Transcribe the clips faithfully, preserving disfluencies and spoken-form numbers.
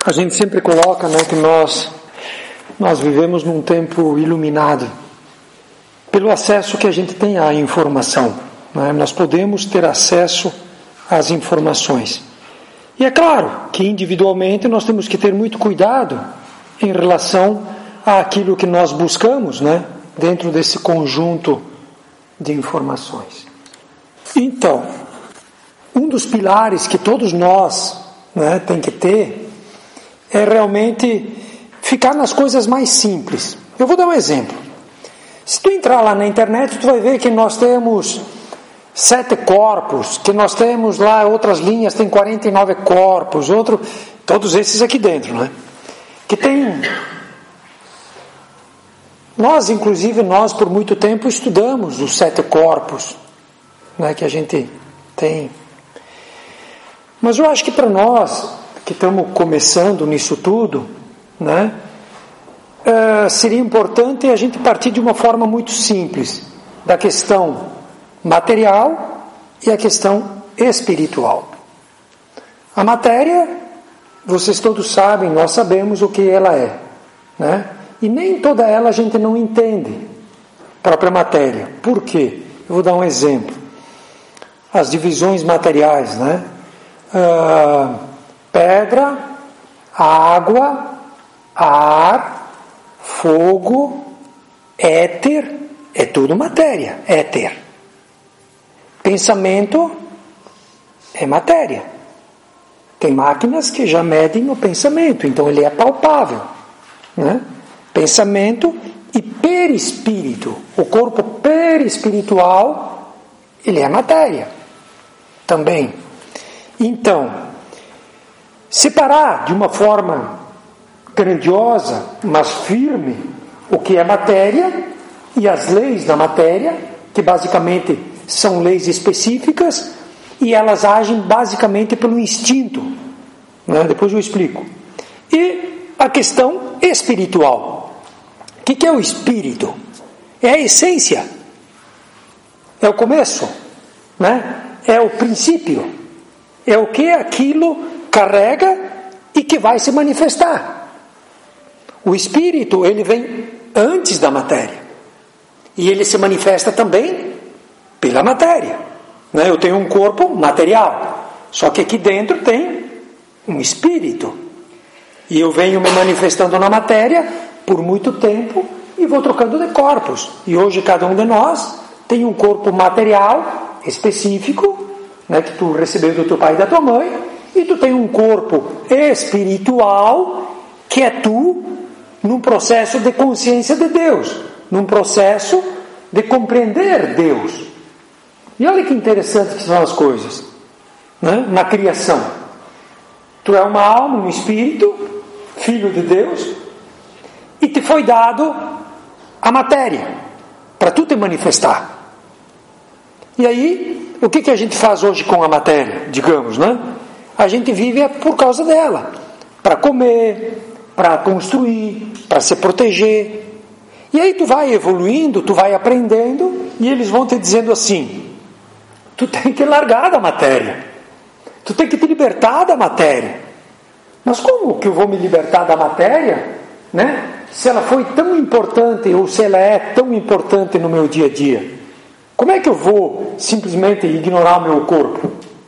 A gente sempre coloca, né, que nós, nós vivemos num tempo iluminado pelo acesso que a gente tem à informação, né? Nós podemos ter acesso às informações. E é claro que individualmente nós temos que ter muito cuidado em relação àquilo que nós buscamos, né, dentro desse conjunto de informações. Então, um dos pilares que todos nós, né, tem que ter é realmente ficar nas coisas mais simples. Eu vou dar um exemplo. Se tu entrar lá na internet, tu vai ver que nós temos sete corpos, que nós temos lá outras linhas, tem quarenta e nove corpos, outro, todos esses aqui dentro, né? Que tem... Nós, inclusive, nós por muito tempo estudamos os sete corpos, né, que a gente tem. Mas eu acho que para nós que estamos começando nisso tudo, né, uh, seria importante a gente partir de uma forma muito simples, da questão material e a questão espiritual. A matéria, vocês todos sabem, nós sabemos o que ela é, né? E nem toda ela a gente não entende, a própria matéria. Por quê? Eu vou dar um exemplo. As divisões materiais, né? Uh, pedra, água, ar, fogo, éter, é tudo matéria, éter. Pensamento é matéria. Tem máquinas que já medem o pensamento, então ele é palpável, né? Pensamento e perispírito, o corpo perispiritual, ele é matéria também. Então, separar de uma forma grandiosa, mas firme, o que é matéria e as leis da matéria, que basicamente são leis específicas e elas agem basicamente pelo instinto, né? Depois eu explico. E a questão espiritual. O que, que é o espírito? É a essência, é o começo, né? É o princípio, é o que aquilo carrega e que vai se manifestar. O espírito, ele vem antes da matéria e ele se manifesta também pela matéria, né? Eu tenho um corpo material, só que aqui dentro tem um espírito e eu venho me manifestando na matéria por muito tempo e vou trocando de corpos. E hoje cada um de nós tem um corpo material específico, né, que tu recebeu do teu pai e da tua mãe, e tu tem um corpo espiritual que é tu num processo de consciência de Deus, num processo de compreender Deus. E olha que interessante que são as coisas, né? Na criação. Tu é uma alma, um espírito, filho de Deus, e te foi dado a matéria para tu te manifestar. E aí, o que, que a gente faz hoje com a matéria, digamos, né? A gente vive por causa dela, para comer, para construir, para se proteger. E aí tu vai evoluindo, tu vai aprendendo, e eles vão te dizendo assim: tu tem que largar da matéria, tu tem que te libertar da matéria. Mas como que eu vou me libertar da matéria, né? Se ela foi tão importante, ou se ela é tão importante no meu dia a dia, como é que eu vou simplesmente ignorar o meu corpo?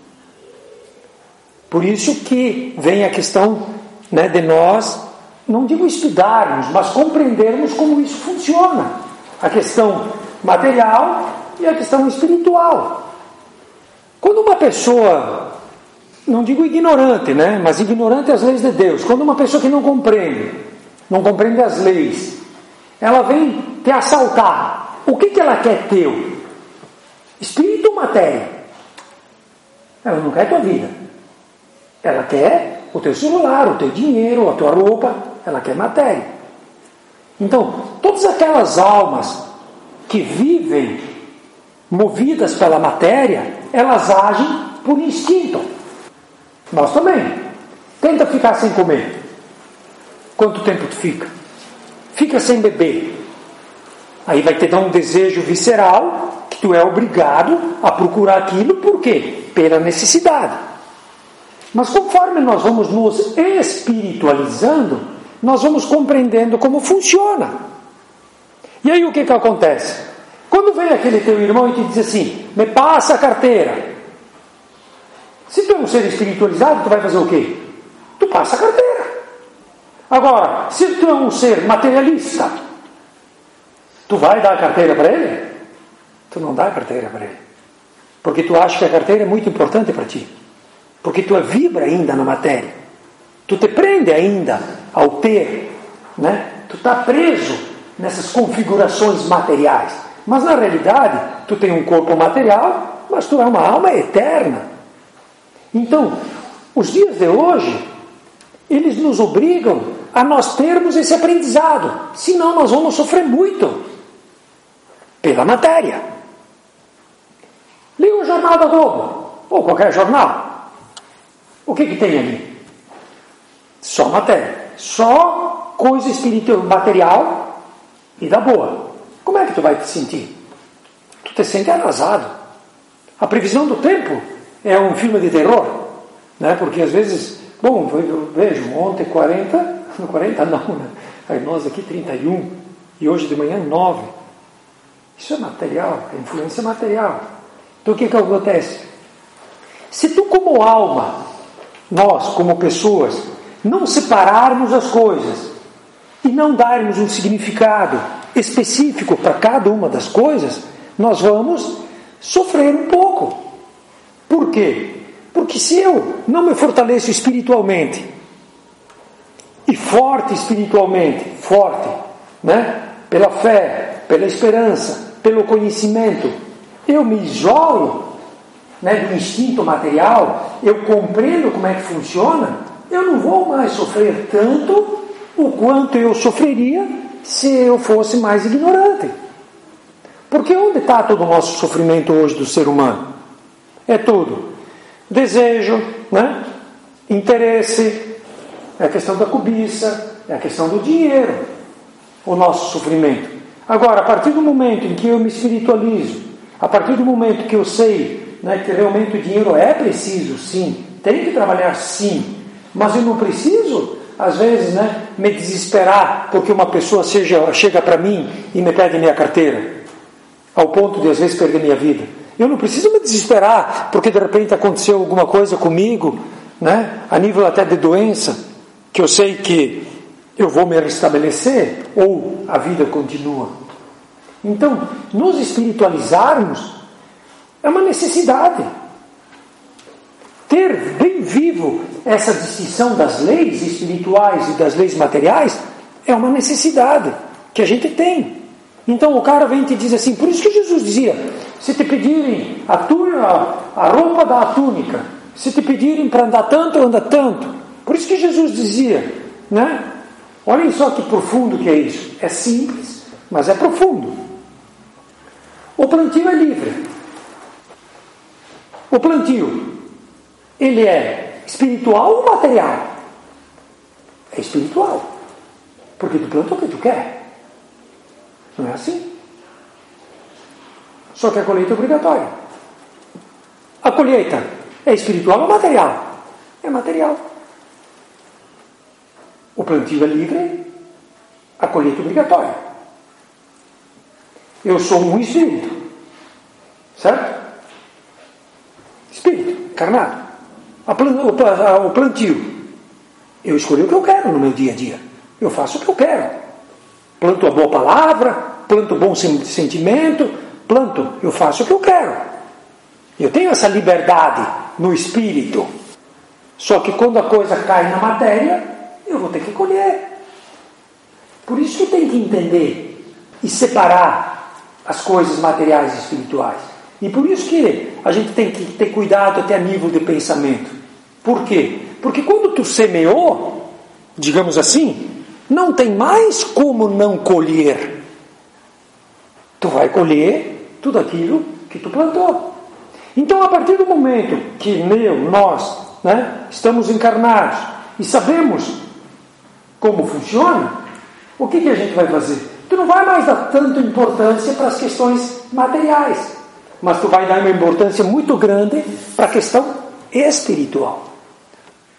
Por isso que vem a questão, né, de nós, não digo estudarmos, mas compreendermos como isso funciona. A questão material e a questão espiritual. Quando uma pessoa, não digo ignorante, né, mas ignorante às leis de Deus, quando uma pessoa que não compreende, não compreende as leis, ela vem te assaltar, o que, que ela quer teu? Espírito ou matéria? Ela não quer tua vida, ela quer o teu celular, o teu dinheiro, a tua roupa, ela quer matéria. Então, todas aquelas almas que vivem movidas pela matéria, elas agem por instinto. Nós também. Tenta ficar sem comer. Quanto tempo tu fica? Fica sem beber. Aí vai te dar um desejo visceral que tu é obrigado a procurar aquilo, por quê? Pela necessidade. Mas conforme nós vamos nos espiritualizando, nós vamos compreendendo como funciona. E aí o que que acontece? Quando vem aquele teu irmão e te diz assim, me passa a carteira. Se tu é um ser espiritualizado, tu vai fazer o quê? Tu passa a carteira. Agora, se tu é um ser materialista, tu vai dar a carteira para ele? Tu não dá a carteira para ele. Porque tu acha que a carteira é muito importante para ti. Porque tu vibra ainda na matéria. Tu te prende ainda ao ter, né? Tu está preso nessas configurações materiais. Mas na realidade, tu tem um corpo material, mas tu é uma alma eterna. Então, os dias de hoje, eles nos obrigam a nós termos esse aprendizado. Senão nós vamos sofrer muito pela matéria. Liga o Jornal da Globo, ou qualquer jornal. O que que tem ali? Só matéria. Só coisa espiritual, material e da boa. Como é que tu vai te sentir? Tu te sente arrasado. A previsão do tempo é um filme de terror, né? Porque às vezes, bom, eu vejo ontem quarenta, quarenta não, né? Aí nós aqui trinta e um, e hoje de manhã nove. Isso é material, é influência material. Então o que que acontece? Se tu como alma, nós como pessoas, não separarmos as coisas e não darmos um significado específico para cada uma das coisas, nós vamos sofrer um pouco. Por quê? Porque se eu não me fortaleço espiritualmente, e forte espiritualmente, forte, né? Pela fé, pela esperança, pelo conhecimento, eu me isolo, né, do instinto material, eu compreendo como é que funciona, eu não vou mais sofrer tanto o quanto eu sofreria se eu fosse mais ignorante. Porque onde está todo o nosso sofrimento hoje do ser humano? É tudo desejo, né? Interesse, é a questão da cobiça, é a questão do dinheiro, o nosso sofrimento. Agora, a partir do momento em que eu me espiritualizo, a partir do momento que eu sei, né, que realmente o dinheiro é preciso, sim, tem que trabalhar, sim, mas eu não preciso, às vezes, né, me desesperar porque uma pessoa seja, chega para mim e me pede minha carteira, ao ponto de às vezes perder minha vida. Eu não preciso me desesperar porque de repente aconteceu alguma coisa comigo, né, a nível até de doença, que eu sei que eu vou me restabelecer ou a vida continua. Então, nos espiritualizarmos é uma necessidade. Ter bem vivo essa distinção das leis espirituais e das leis materiais é uma necessidade que a gente tem. Então o cara vem e te diz assim, por isso que Jesus dizia, se te pedirem a, túnica, a roupa da túnica, se te pedirem para andar tanto, anda tanto. Por isso que Jesus dizia, né? Olhem só que profundo que é isso. É simples, mas é profundo. O plantio é livre. O plantio, ele é espiritual ou material? É espiritual. Porque tu planta o que tu quer. Não é assim? Só que a colheita é obrigatória. A colheita é espiritual ou material? É material. O plantio é livre, a colheita é obrigatória. Eu sou um espírito, certo? Espírito, encarnado. O plantio, eu escolhi o que eu quero no meu dia a dia. Eu faço o que eu quero. Planto a boa palavra, planto o bom sentimento, planto, eu faço o que eu quero. Eu tenho essa liberdade no espírito. Só que quando a coisa cai na matéria, eu vou ter que colher. Por isso que tem que entender e separar as coisas materiais e espirituais. E por isso que a gente tem que ter cuidado até a nível de pensamento. Por quê? Porque quando tu semeou, digamos assim, não tem mais como não colher. Tu vai colher tudo aquilo que tu plantou. Então, a partir do momento que eu, nós, né, estamos encarnados e sabemos como funciona, o que, que a gente vai fazer? Tu não vai mais dar tanta importância para as questões materiais, mas tu vai dar uma importância muito grande para a questão espiritual.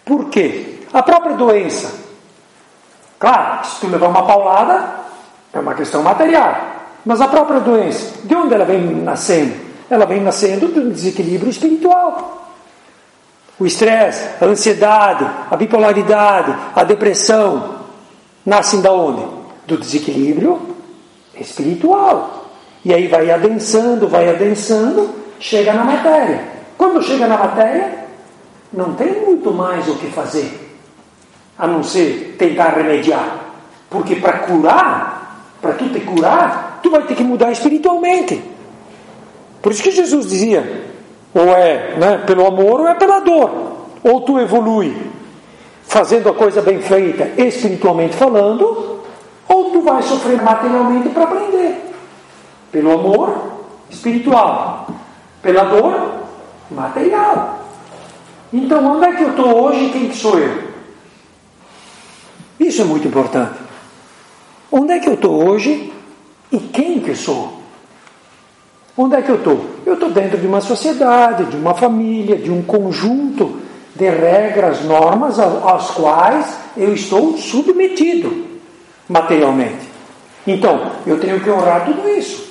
Por quê? A própria doença. Claro, se tu levar uma paulada, é uma questão material. Mas a própria doença, de onde ela vem nascendo? Ela vem nascendo de um desequilíbrio espiritual. O estresse, a ansiedade, a bipolaridade, a depressão, nascem da onde? Do desequilíbrio espiritual. E aí vai adensando, vai adensando, chega na matéria. Quando chega na matéria, não tem muito mais o que fazer, a não ser tentar remediar. Porque para curar, para tu te curar, tu vai ter que mudar espiritualmente. Por isso que Jesus dizia, ou é, né, pelo amor ou é pela dor. Ou tu evolui fazendo a coisa bem feita, espiritualmente falando, ou tu vai sofrer materialmente para aprender. Pelo amor, espiritual. Pela dor, material. Então, onde é que eu estou hoje e quem que sou eu? Isso é muito importante. Onde é que eu estou hoje e quem que eu sou? Onde é que eu estou? Eu estou dentro de uma sociedade, de uma família, de um conjunto de regras, normas às quais eu estou submetido materialmente. Então, eu tenho que honrar tudo isso.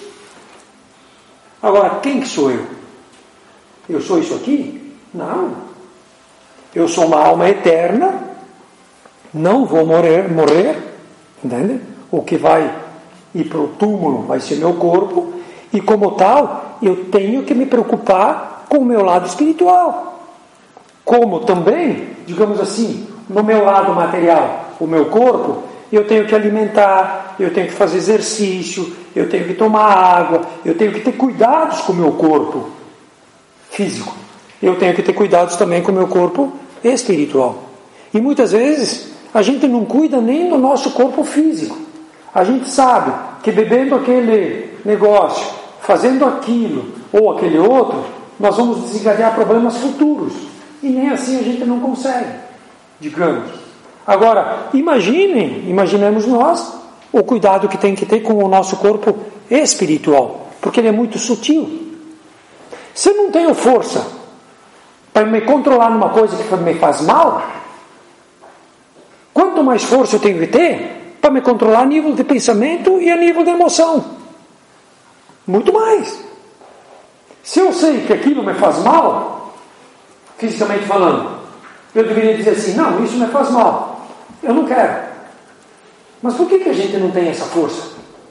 Agora, quem que sou eu? Eu sou isso aqui? Não. Eu sou uma alma eterna, não vou morrer, morrer, entende? O que vai ir para o túmulo vai ser meu corpo, e como tal, eu tenho que me preocupar com o meu lado espiritual. Como também, digamos assim, no meu lado material, o meu corpo, eu tenho que alimentar, eu tenho que fazer exercício, eu tenho que tomar água, eu tenho que ter cuidados com o meu corpo físico. Eu tenho que ter cuidados também com o meu corpo espiritual. E muitas vezes a gente não cuida nem do nosso corpo físico. A gente sabe que bebendo aquele negócio, fazendo aquilo ou aquele outro, nós vamos desencadear problemas futuros. E nem assim a gente não consegue, digamos. Agora, imaginem, imaginemos nós, o cuidado que tem que ter com o nosso corpo espiritual, porque ele é muito sutil. Se eu não tenho força para me controlar numa coisa que me faz mal, quanto mais força eu tenho que ter para me controlar a nível de pensamento e a nível de emoção? Muito mais. Se eu sei que aquilo me faz mal, fisicamente falando, eu deveria dizer assim, não, isso me faz mal, eu não quero. Mas por que que a gente não tem essa força?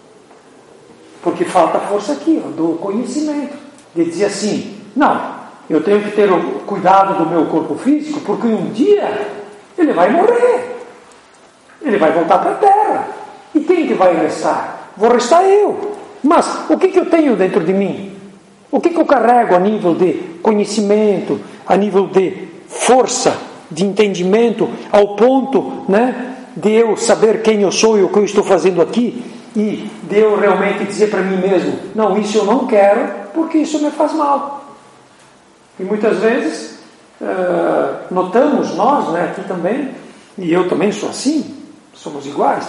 Porque falta força aqui, ó, do conhecimento, de dizer assim, não, eu tenho que ter o cuidado do meu corpo físico, porque um dia ele vai morrer, ele vai voltar para a terra, e quem que vai restar? Vou restar eu. Mas o que que eu tenho dentro de mim? O que que eu carrego a nível de conhecimento, a nível de força, de entendimento, ao ponto, né, de eu saber quem eu sou e o que eu estou fazendo aqui, e de eu realmente dizer para mim mesmo, não, isso eu não quero, porque isso me faz mal. E muitas vezes uh, notamos nós, né, aqui também, e eu também sou assim, somos iguais,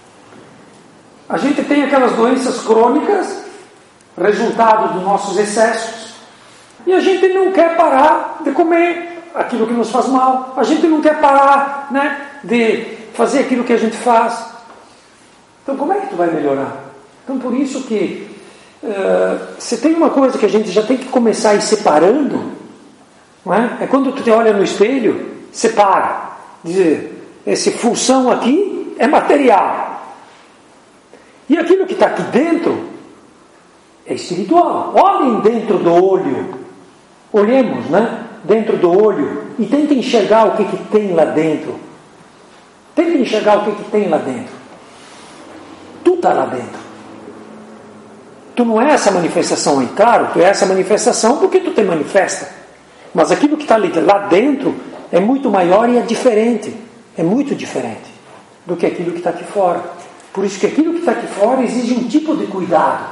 a gente tem aquelas doenças crônicas, resultado dos nossos excessos, e a gente não quer parar de comer aquilo que nos faz mal, a gente não quer parar, né, de fazer aquilo que a gente faz. Então como é que tu vai melhorar? Então por isso que uh, se tem uma coisa que a gente já tem que começar a ir separando, não é? É quando tu te olha no espelho, separa, dizer, esse função aqui é material, e aquilo que está aqui dentro é espiritual. Olhem dentro do olho, olhemos, né, dentro do olho, e tentem enxergar o que, que tem lá dentro. Tentem enxergar o que, que tem lá dentro. Tu está lá dentro. Tu não é essa manifestação aí, claro, tu é essa manifestação porque tu te manifesta. Mas aquilo que está lá dentro é muito maior e é diferente. É muito diferente do que aquilo que está aqui fora. Por isso que aquilo que está aqui fora exige um tipo de cuidado.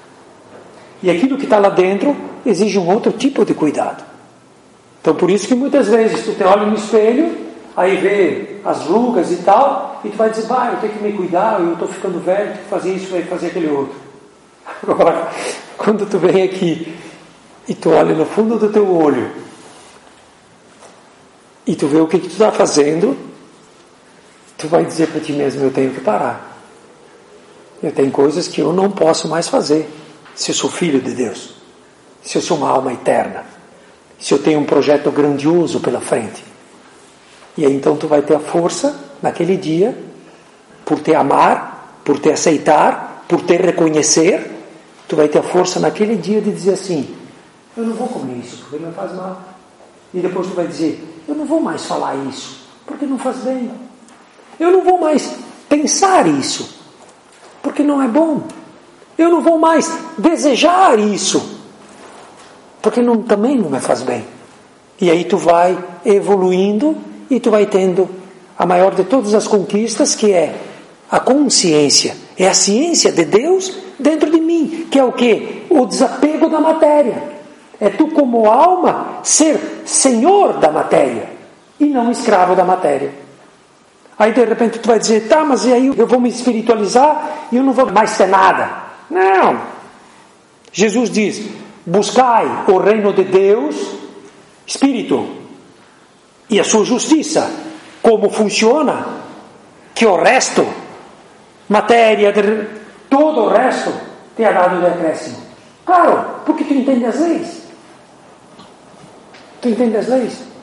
E aquilo que está lá dentro exige um outro tipo de cuidado. Então por isso que muitas vezes tu te olha no espelho, aí vê as rugas e tal, e tu vai dizer, bah, eu tenho que me cuidar, eu estou ficando velho, tenho que fazer isso, tenho que fazer aquele outro. Agora, quando tu vem aqui e tu olha no fundo do teu olho e tu vê o que, que tu está fazendo, tu vai dizer para ti mesmo, eu tenho que parar. Eu tenho coisas que eu não posso mais fazer, se eu sou filho de Deus, se eu sou uma alma eterna, se eu tenho um projeto grandioso pela frente. E aí então tu vai ter a força, naquele dia, por te amar, por te aceitar, por te reconhecer, tu vai ter a força naquele dia de dizer assim, eu não vou comer isso, porque não faz mal. E depois tu vai dizer, eu não vou mais falar isso, porque não faz bem. Eu não vou mais pensar isso, porque não é bom. Eu não vou mais desejar isso, porque não, também não me faz bem. E aí tu vai evoluindo e tu vai tendo a maior de todas as conquistas, que é a consciência, é a ciência de Deus dentro de mim, que é o quê? O desapego da matéria. É tu como alma ser senhor da matéria e não escravo da matéria. Aí de repente tu vai dizer, tá, mas e aí eu vou me espiritualizar e eu não vou mais ter nada. Não. Jesus diz, buscai o reino de Deus, Espírito, e a sua justiça. Como funciona? Que o resto, matéria, todo o resto, te é dado de acréscimo. Claro, porque tu entende as leis. Tu entende as leis.